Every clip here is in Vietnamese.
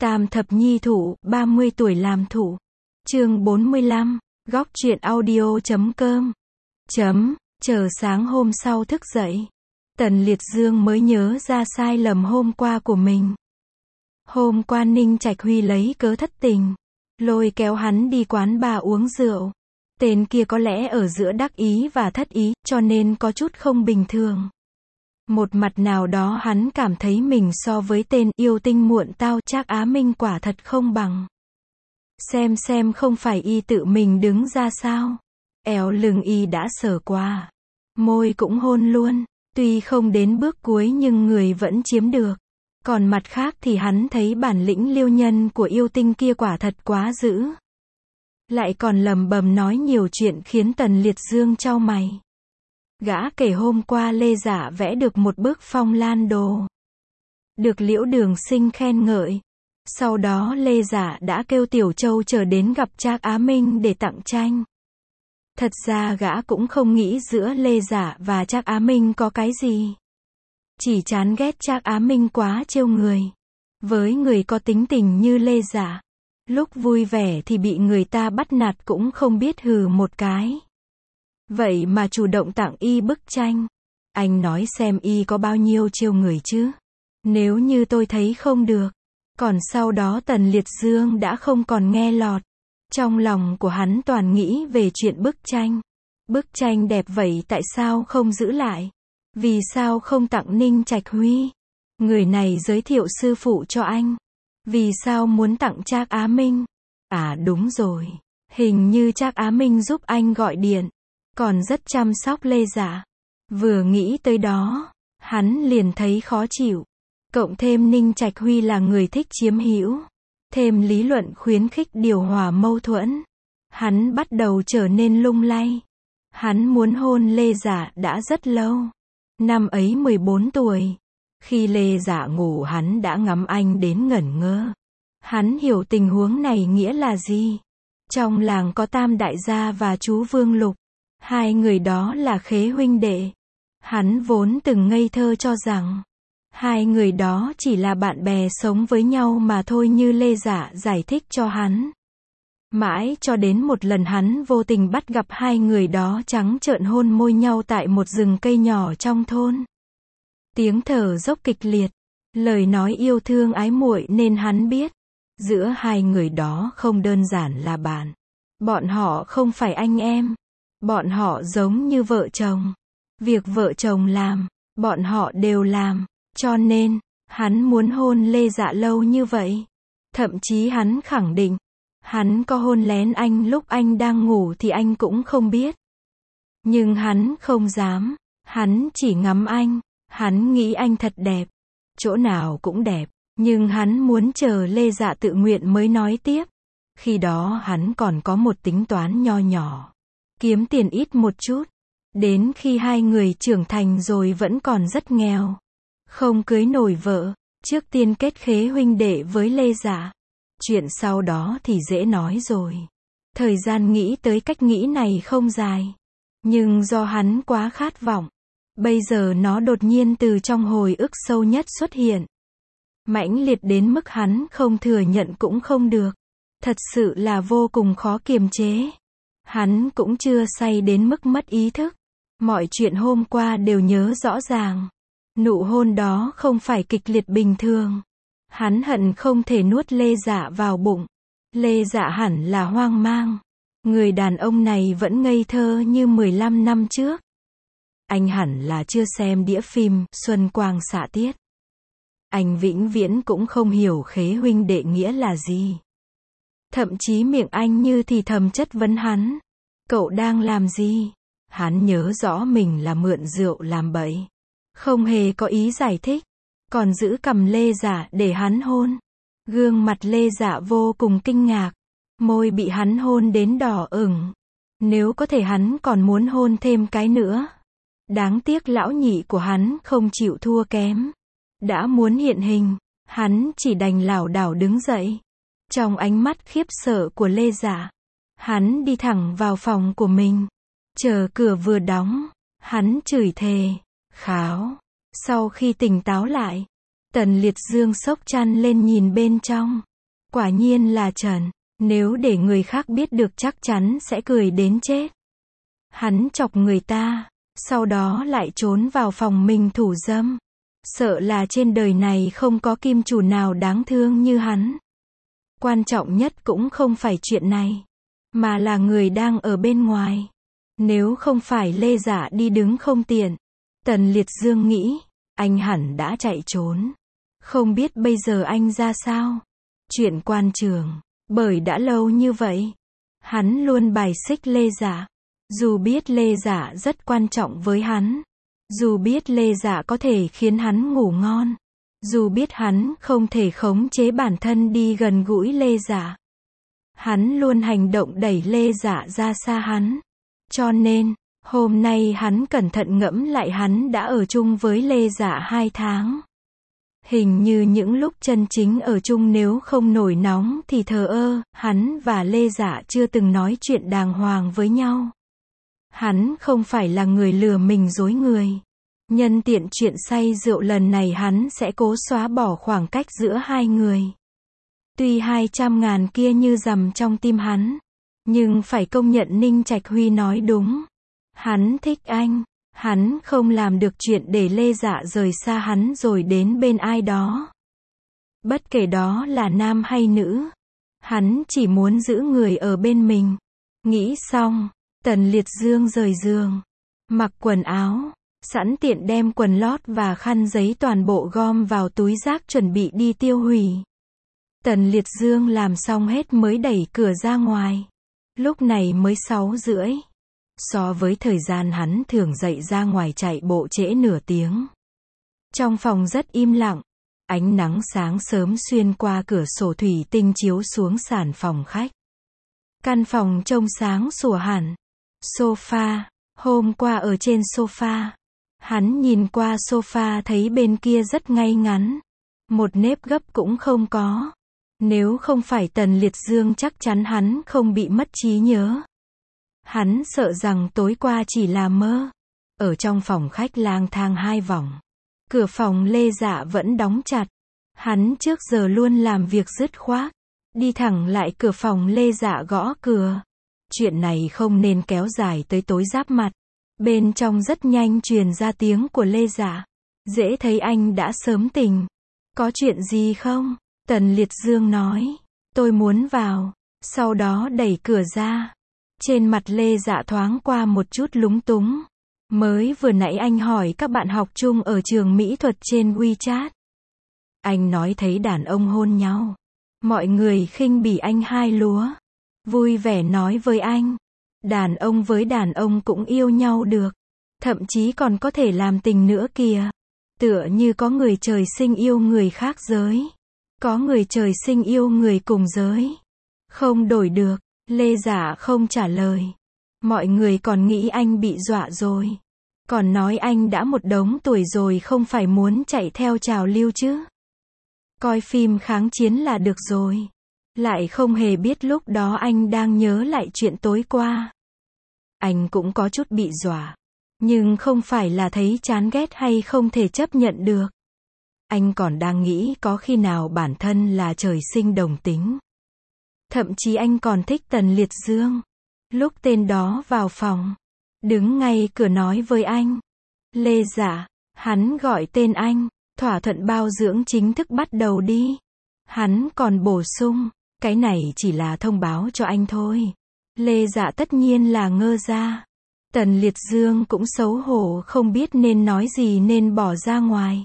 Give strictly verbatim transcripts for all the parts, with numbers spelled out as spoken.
Tam thập nhi thủ, ba mươi tuổi làm thủ. Chương bốn mươi lăm, góc truyện audio chấm com. Chấm, chờ sáng hôm sau thức dậy. Tần Liệt Dương mới nhớ ra sai lầm hôm qua của mình. Hôm qua Ninh Trạch Huy lấy cớ thất tình, lôi kéo hắn đi quán bar uống rượu. Tên kia có lẽ ở giữa đắc ý và thất ý, cho nên có chút không bình thường. Một mặt nào đó hắn cảm thấy mình so với tên yêu tinh muộn tao Trác Á Minh quả thật không bằng. Xem xem không phải y tự mình đứng ra sao. Eo lưng y đã sờ qua. Môi cũng hôn luôn. Tuy không đến bước cuối nhưng người vẫn chiếm được. Còn mặt khác thì hắn thấy bản lĩnh liêu nhân của yêu tinh kia quả thật quá dữ. Lại còn lầm bầm nói nhiều chuyện khiến Tần Liệt Dương chau mày. Gã kể hôm qua Lê Dạ vẽ được một bức phong lan đồ. Được Liễu Đường Sinh khen ngợi. Sau đó Lê Dạ đã kêu Tiểu Châu trở đến gặp Trác Á Minh để tặng tranh. Thật ra gã cũng không nghĩ giữa Lê Dạ và Trác Á Minh có cái gì. Chỉ chán ghét Trác Á Minh quá trêu người. Với người có tính tình như Lê Dạ, lúc vui vẻ thì bị người ta bắt nạt cũng không biết hừ một cái. Vậy mà chủ động tặng y bức tranh. Anh nói xem y có bao nhiêu trêu người chứ. Nếu như tôi thấy không được. Còn sau đó Tần Liệt Dương đã không còn nghe lọt. Trong lòng của hắn toàn nghĩ về chuyện bức tranh. Bức tranh đẹp vậy tại sao không giữ lại? Vì sao không tặng Ninh Trạch Huy? Người này giới thiệu sư phụ cho anh. Vì sao muốn tặng Trác Á Minh? À đúng rồi. Hình như Trác Á Minh giúp anh gọi điện. Còn rất chăm sóc Lê Dạ. Vừa nghĩ tới đó, hắn liền thấy khó chịu. Cộng thêm Ninh Trạch Huy là người thích chiếm hữu. Thêm lý luận khuyến khích điều hòa mâu thuẫn. Hắn bắt đầu trở nên lung lay. Hắn muốn hôn Lê Dạ đã rất lâu. Năm ấy mười bốn tuổi. Khi Lê Dạ ngủ hắn đã ngắm anh đến ngẩn ngơ. Hắn hiểu tình huống này nghĩa là gì. Trong làng có Tam Đại gia và chú Vương Lục. Hai người đó là khế huynh đệ. Hắn vốn từng ngây thơ cho rằng hai người đó chỉ là bạn bè sống với nhau mà thôi như Lê Dạ giải thích cho hắn. Mãi cho đến một lần hắn vô tình bắt gặp hai người đó trắng trợn hôn môi nhau tại một rừng cây nhỏ trong thôn. Tiếng thở dốc kịch liệt, lời nói yêu thương ái muội nên hắn biết, giữa hai người đó không đơn giản là bạn. Bọn họ không phải anh em. Bọn họ giống như vợ chồng. Việc vợ chồng làm, bọn họ đều làm. Cho nên, hắn muốn hôn Lê Dạ lâu như vậy. Thậm chí hắn khẳng định, hắn có hôn lén anh lúc anh đang ngủ thì anh cũng không biết. Nhưng hắn không dám, hắn chỉ ngắm anh, hắn nghĩ anh thật đẹp. Chỗ nào cũng đẹp, nhưng hắn muốn chờ Lê Dạ tự nguyện mới nói tiếp. Khi đó hắn còn có một tính toán nho nhỏ. Kiếm tiền ít một chút. Đến khi hai người trưởng thành rồi vẫn còn rất nghèo. Không cưới nổi vợ, trước tiên kết khế huynh đệ với Lê Dạ. Chuyện sau đó thì dễ nói rồi. Thời gian nghĩ tới cách nghĩ này không dài. Nhưng do hắn quá khát vọng. Bây giờ nó đột nhiên từ trong hồi ức sâu nhất xuất hiện. Mãnh liệt đến mức hắn không thừa nhận cũng không được. Thật sự là vô cùng khó kiềm chế. Hắn cũng chưa say đến mức mất ý thức. Mọi chuyện hôm qua đều nhớ rõ ràng. Nụ hôn đó không phải kịch liệt bình thường. Hắn hận không thể nuốt Lê Dạ vào bụng. Lê Dạ hẳn là hoang mang. Người đàn ông này vẫn ngây thơ như mười lăm năm trước. Anh hẳn là chưa xem đĩa phim Xuân Quang xạ tiết. Anh vĩnh viễn cũng không hiểu khế huynh đệ nghĩa là gì. Thậm chí miệng anh như thì thầm chất vấn hắn. Cậu đang làm gì? Hắn nhớ rõ mình là mượn rượu làm bậy. Không hề có ý giải thích. Còn giữ cằm Lê Dạ để hắn hôn. Gương mặt Lê Dạ vô cùng kinh ngạc. Môi bị hắn hôn đến đỏ ửng. Nếu có thể hắn còn muốn hôn thêm cái nữa. Đáng tiếc lão nhị của hắn không chịu thua kém. Đã muốn hiện hình, hắn chỉ đành lảo đảo đứng dậy. Trong ánh mắt khiếp sợ của Lê Dạ, hắn đi thẳng vào phòng của mình. Chờ cửa vừa đóng, hắn chửi thề, kháo. Sau khi tỉnh táo lại, Tần Liệt Dương xốc chăn lên nhìn bên trong. Quả nhiên là Trần. Nếu để người khác biết được chắc chắn sẽ cười đến chết. Hắn chọc người ta, sau đó lại trốn vào phòng mình thủ dâm. Sợ là trên đời này không có kim chủ nào đáng thương như hắn. Quan trọng nhất cũng không phải chuyện này, mà là người đang ở bên ngoài. Nếu không phải Lê Dạ đi đứng không tiện, Tần Liệt Dương nghĩ, anh hẳn đã chạy trốn. Không biết bây giờ anh ra sao? Chuyện quan trường, bởi đã lâu như vậy, hắn luôn bài xích Lê Dạ. Dù biết Lê Dạ rất quan trọng với hắn, dù biết Lê Dạ có thể khiến hắn ngủ ngon, dù biết hắn không thể khống chế bản thân đi gần gũi Lê Dạ, hắn luôn hành động đẩy Lê Dạ ra xa hắn. Cho nên, hôm nay hắn cẩn thận ngẫm lại hắn đã ở chung với Lê Dạ hai tháng. Hình như những lúc chân chính ở chung nếu không nổi nóng thì thờ ơ, hắn và Lê Dạ chưa từng nói chuyện đàng hoàng với nhau. Hắn không phải là người lừa mình dối người. Nhân tiện chuyện say rượu lần này hắn sẽ cố xóa bỏ khoảng cách giữa hai người. Tuy hai trăm ngàn kia như rằm trong tim hắn, nhưng phải công nhận Ninh Trạch Huy nói đúng. Hắn thích anh, hắn không làm được chuyện để Lê Dạ rời xa hắn rồi đến bên ai đó. Bất kể đó là nam hay nữ, hắn chỉ muốn giữ người ở bên mình. Nghĩ xong, Tần Liệt Dương rời giường, mặc quần áo, sẵn tiện đem quần lót và khăn giấy toàn bộ gom vào túi rác chuẩn bị đi tiêu hủy. Tần Liệt Dương làm xong hết mới đẩy cửa ra ngoài. Lúc này mới sáu rưỡi. So với thời gian hắn thường dậy ra ngoài chạy bộ trễ nửa tiếng. Trong phòng rất im lặng. Ánh nắng sáng sớm xuyên qua cửa sổ thủy tinh chiếu xuống sàn phòng khách. Căn phòng trông sáng sủa hẳn. Sofa. Hôm qua ở trên sofa, hắn nhìn qua sofa thấy bên kia rất ngay ngắn. Một nếp gấp cũng không có. Nếu không phải Tần Liệt Dương chắc chắn hắn không bị mất trí nhớ. Hắn sợ rằng tối qua chỉ là mơ. Ở trong phòng khách lang thang hai vòng. Cửa phòng Lê Dạ vẫn đóng chặt. Hắn trước giờ luôn làm việc dứt khoát. Đi thẳng lại cửa phòng Lê Dạ gõ cửa. Chuyện này không nên kéo dài tới tối giáp mặt. Bên trong rất nhanh truyền ra tiếng của Lê Dạ. Dễ thấy anh đã sớm tỉnh. Có chuyện gì không? Tần Liệt Dương nói. Tôi muốn vào. Sau đó đẩy cửa ra. Trên mặt Lê Dạ thoáng qua một chút lúng túng. Mới vừa nãy anh hỏi các bạn học chung ở trường mỹ thuật trên WeChat. Anh nói thấy đàn ông hôn nhau. Mọi người khinh bỉ anh hai lúa. Vui vẻ nói với anh. Đàn ông với đàn ông cũng yêu nhau được. Thậm chí còn có thể làm tình nữa kìa. Tựa như có người trời sinh yêu người khác giới. Có người trời sinh yêu người cùng giới. Không đổi được. Lê Dạ không trả lời. Mọi người còn nghĩ anh bị dọa rồi. Còn nói anh đã một đống tuổi rồi không phải muốn chạy theo trào lưu chứ. Coi phim kháng chiến là được rồi. Lại không hề biết lúc đó anh đang nhớ lại chuyện tối qua. Anh cũng có chút bị dọa. Nhưng không phải là thấy chán ghét hay không thể chấp nhận được. Anh còn đang nghĩ có khi nào bản thân là trời sinh đồng tính. Thậm chí anh còn thích Tần Liệt Dương. Lúc tên đó vào phòng, đứng ngay cửa nói với anh. Lê Dạ, hắn gọi tên anh, thỏa thuận bao dưỡng chính thức bắt đầu đi. Hắn còn bổ sung, cái này chỉ là thông báo cho anh thôi. Lê Dạ tất nhiên là ngơ ra. Tần Liệt Dương cũng xấu hổ không biết nên nói gì nên bỏ ra ngoài.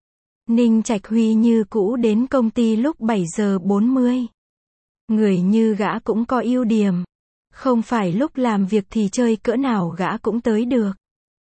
Ninh Trạch Huy như cũ đến công ty lúc bảy giờ bốn mươi. Người như gã cũng có ưu điểm. Không phải lúc làm việc thì chơi cỡ nào gã cũng tới được.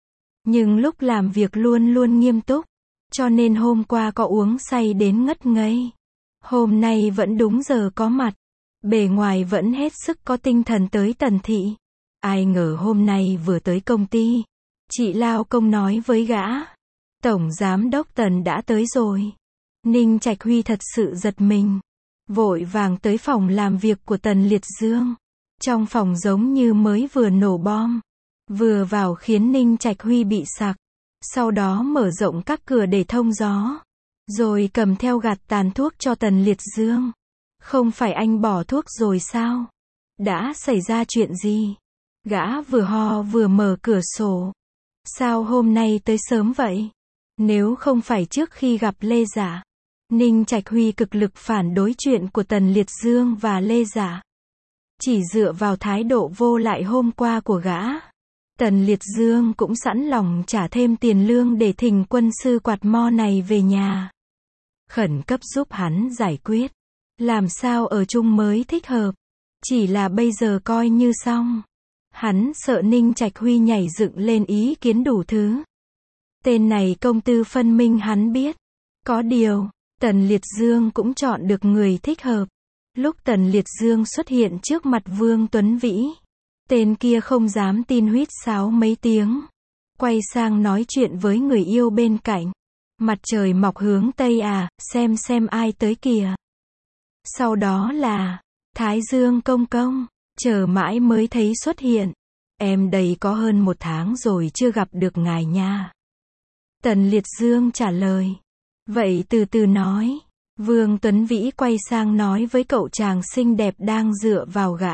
Nhưng lúc làm việc luôn luôn nghiêm túc. Cho nên hôm qua có uống say đến ngất ngây. Hôm nay vẫn đúng giờ có mặt. Bề ngoài vẫn hết sức có tinh thần tới Tần thị. Ai ngờ hôm nay vừa tới công ty. Chị lao công nói với gã. Tổng giám đốc Tần đã tới rồi. Ninh Trạch Huy thật sự giật mình. Vội vàng tới phòng làm việc của Tần Liệt Dương. Trong phòng giống như mới vừa nổ bom. Vừa vào khiến Ninh Trạch Huy bị sặc. Sau đó mở rộng các cửa để thông gió. Rồi cầm theo gạt tàn thuốc cho Tần Liệt Dương. Không phải anh bỏ thuốc rồi sao? Đã xảy ra chuyện gì? Gã vừa ho vừa mở cửa sổ. Sao hôm nay tới sớm vậy? Nếu không phải trước khi gặp Lê Dạ, Ninh Trạch Huy cực lực phản đối chuyện của Tần Liệt Dương và Lê Dạ. Chỉ dựa vào thái độ vô lại hôm qua của gã, Tần Liệt Dương cũng sẵn lòng trả thêm tiền lương để thỉnh quân sư quạt mo này về nhà. Khẩn cấp giúp hắn giải quyết. Làm sao ở chung mới thích hợp. Chỉ là bây giờ coi như xong. Hắn sợ Ninh Trạch Huy nhảy dựng lên ý kiến đủ thứ. Tên này công tư phân minh hắn biết. Có điều, Tần Liệt Dương cũng chọn được người thích hợp. Lúc Tần Liệt Dương xuất hiện trước mặt Vương Tuấn Vĩ, tên kia không dám tin huýt sáo mấy tiếng. Quay sang nói chuyện với người yêu bên cạnh. Mặt trời mọc hướng Tây à, xem xem ai tới kìa. Sau đó là Thái Dương công công, chờ mãi mới thấy xuất hiện. Em đây có hơn một tháng rồi chưa gặp được ngài nha. Tần Liệt Dương trả lời. Vậy từ từ nói. Vương Tuấn Vĩ quay sang nói với cậu chàng xinh đẹp đang dựa vào gã.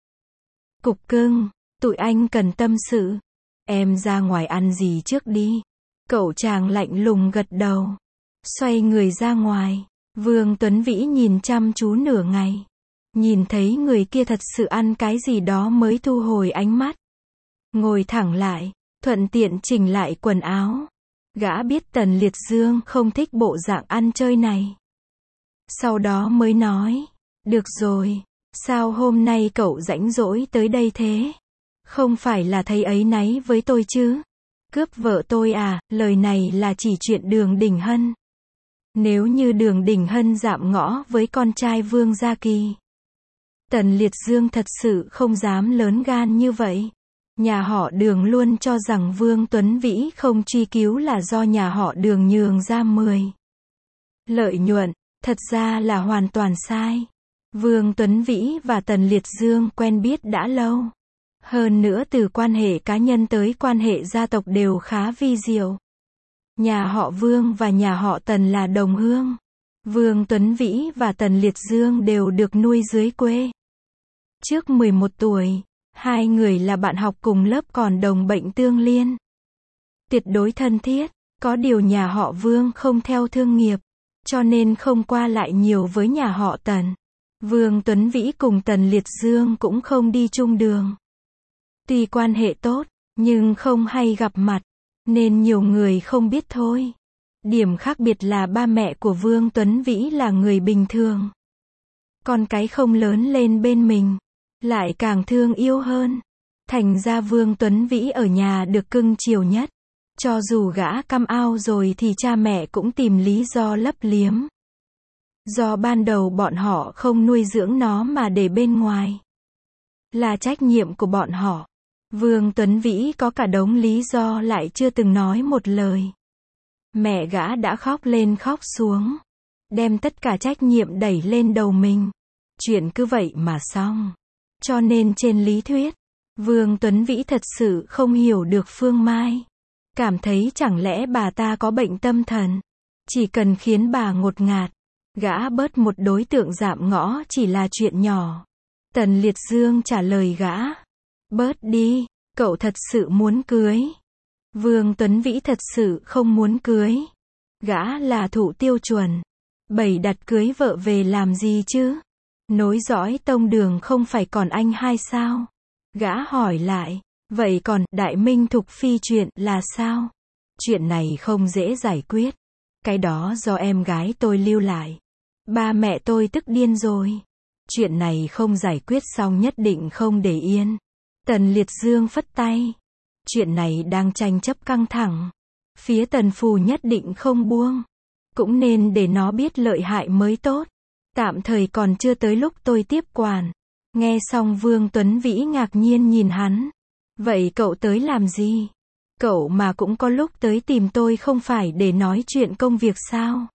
Cục cưng, tụi anh cần tâm sự. Em ra ngoài ăn gì trước đi. Cậu chàng lạnh lùng gật đầu. Xoay người ra ngoài. Vương Tuấn Vĩ nhìn chăm chú nửa ngày. Nhìn thấy người kia thật sự ăn cái gì đó mới thu hồi ánh mắt. Ngồi thẳng lại, thuận tiện chỉnh lại quần áo. Gã biết Tần Liệt Dương không thích bộ dạng ăn chơi này. Sau đó mới nói, được rồi, sao hôm nay cậu rảnh rỗi tới đây thế? Không phải là thấy áy náy với tôi chứ? Cướp vợ tôi à, lời này là chỉ chuyện Đường Đình Hân. Nếu như Đường Đình Hân dạm ngõ với con trai Vương Gia Kỳ, Tần Liệt Dương thật sự không dám lớn gan như vậy. Nhà họ Đường luôn cho rằng Vương Tuấn Vĩ không truy cứu là do nhà họ Đường nhường ra mười lợi nhuận, thật ra là hoàn toàn sai. Vương Tuấn Vĩ và Tần Liệt Dương quen biết đã lâu. Hơn nữa từ quan hệ cá nhân tới quan hệ gia tộc đều khá vi diệu. Nhà họ Vương và nhà họ Tần là đồng hương. Vương Tuấn Vĩ và Tần Liệt Dương đều được nuôi dưới quê. Trước mười một tuổi, hai người là bạn học cùng lớp còn đồng bệnh tương liên. Tuyệt đối thân thiết, có điều nhà họ Vương không theo thương nghiệp, cho nên không qua lại nhiều với nhà họ Tần. Vương Tuấn Vĩ cùng Tần Liệt Dương cũng không đi chung đường. Tuy quan hệ tốt, nhưng không hay gặp mặt, nên nhiều người không biết thôi. Điểm khác biệt là ba mẹ của Vương Tuấn Vĩ là người bình thường. Con cái không lớn lên bên mình, lại càng thương yêu hơn. Thành ra Vương Tuấn Vĩ ở nhà được cưng chiều nhất. Cho dù gã căm ao rồi thì cha mẹ cũng tìm lý do lấp liếm. Do ban đầu bọn họ không nuôi dưỡng nó mà để bên ngoài. Là trách nhiệm của bọn họ. Vương Tuấn Vĩ có cả đống lý do lại chưa từng nói một lời. Mẹ gã đã khóc lên khóc xuống. Đem tất cả trách nhiệm đẩy lên đầu mình. Chuyện cứ vậy mà xong. Cho nên trên lý thuyết, Vương Tuấn Vĩ thật sự không hiểu được Phương Mai. Cảm thấy chẳng lẽ bà ta có bệnh tâm thần. Chỉ cần khiến bà ngột ngạt, gã bớt một đối tượng dạm ngõ chỉ là chuyện nhỏ. Tần Liệt Dương trả lời gã. Bớt đi, cậu thật sự muốn cưới. Vương Tuấn Vĩ thật sự không muốn cưới. Gã là thủ tiêu chuẩn. Bày đặt cưới vợ về làm gì chứ? Nối dõi tông Đường không phải còn anh hai sao? Gã hỏi lại. Vậy còn Đại Minh Thục Phi chuyện là sao? Chuyện này không dễ giải quyết. Cái đó do em gái tôi lưu lại. Ba mẹ tôi tức điên rồi. Chuyện này không giải quyết xong nhất định không để yên. Tần Liệt Dương phất tay. Chuyện này đang tranh chấp căng thẳng. Phía Tần Phù nhất định không buông. Cũng nên để nó biết lợi hại mới tốt. Tạm thời còn chưa tới lúc tôi tiếp quản. Nghe xong Vương Tuấn Vĩ ngạc nhiên nhìn hắn. Vậy cậu tới làm gì? Cậu mà cũng có lúc tới tìm tôi không phải để nói chuyện công việc sao?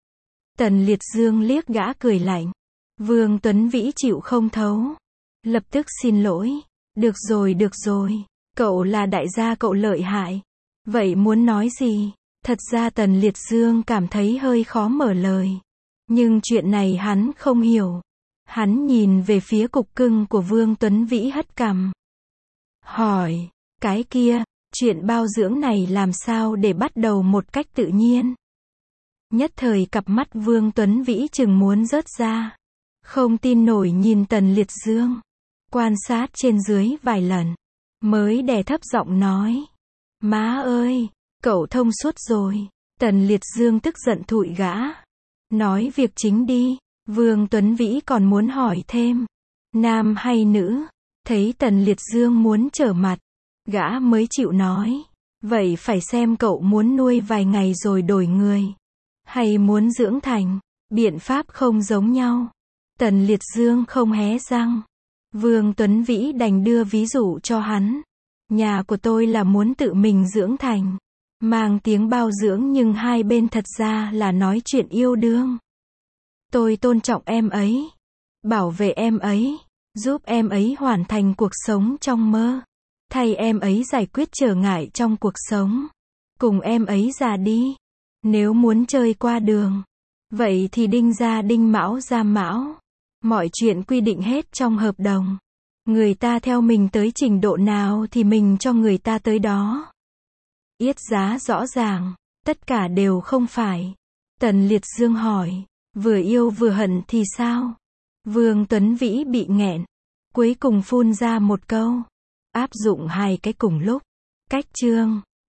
Tần Liệt Dương liếc gã cười lạnh. Vương Tuấn Vĩ chịu không thấu. Lập tức xin lỗi. Được rồi được rồi. Cậu là đại gia cậu lợi hại. Vậy muốn nói gì? Thật ra Tần Liệt Dương cảm thấy hơi khó mở lời. Nhưng chuyện này hắn không hiểu. Hắn nhìn về phía cục cưng của Vương Tuấn Vĩ hất cằm. Hỏi, cái kia, chuyện bao dưỡng này làm sao để bắt đầu một cách tự nhiên? Nhất thời cặp mắt Vương Tuấn Vĩ chừng muốn rớt ra. Không tin nổi nhìn Tần Liệt Dương. Quan sát trên dưới vài lần. Mới đè thấp giọng nói. Má ơi, cậu thông suốt rồi. Tần Liệt Dương tức giận thụi gã. Nói việc chính đi. Vương Tuấn Vĩ còn muốn hỏi thêm. Nam hay nữ? Thấy Tần Liệt Dương muốn trở mặt. Gã mới chịu nói. Vậy phải xem cậu muốn nuôi vài ngày rồi đổi người. Hay muốn dưỡng thành. Biện pháp không giống nhau. Tần Liệt Dương không hé răng. Vương Tuấn Vĩ đành đưa ví dụ cho hắn. Nhà của tôi là muốn tự mình dưỡng thành. Mang tiếng bao dưỡng nhưng hai bên thật ra là nói chuyện yêu đương. Tôi tôn trọng em ấy. Bảo vệ em ấy. Giúp em ấy hoàn thành cuộc sống trong mơ. Thay em ấy giải quyết trở ngại trong cuộc sống. Cùng em ấy già đi. Nếu muốn chơi qua đường. Vậy thì đinh ra đinh mão ra mão. Mọi chuyện quy định hết trong hợp đồng. Người ta theo mình tới trình độ nào thì mình cho người ta tới đó. Yết giá rõ ràng. Tất cả đều không phải. Tần Liệt Dương hỏi. Vừa yêu vừa hận thì sao? Vương Tuấn Vĩ bị nghẹn. Cuối cùng phun ra một câu. Áp dụng hai cái cùng lúc. Cách chương.